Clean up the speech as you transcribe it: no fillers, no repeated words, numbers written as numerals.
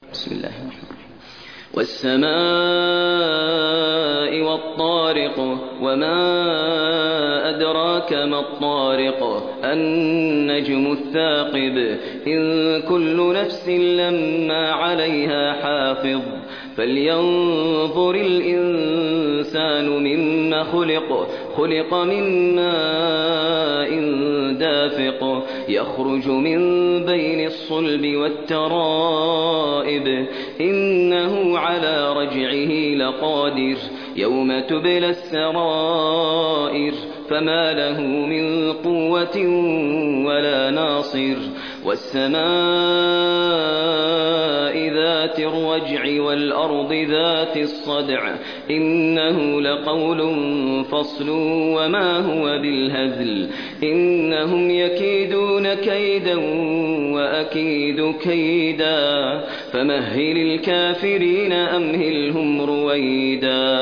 بسم الله الرحمن الرحيم. والسماء والطارق وما أدراك ما الطارق النجم الثاقب إن كل نفس لما عليها حافظ فلينظر الإنسان مما خلق من ماء دافق يخرج من بين الصلب والترائب إنه على رجعه لقادر يوم تبلى السرائر فما له من قوة ولا ناصر والسماء ذات الرجع والأرض ذات الصدع إنه لقول فصل وما هو بالهزل إنهم يكيدون كيدا وأكيد كيدا فمهل الكافرين أمهلهم رويدا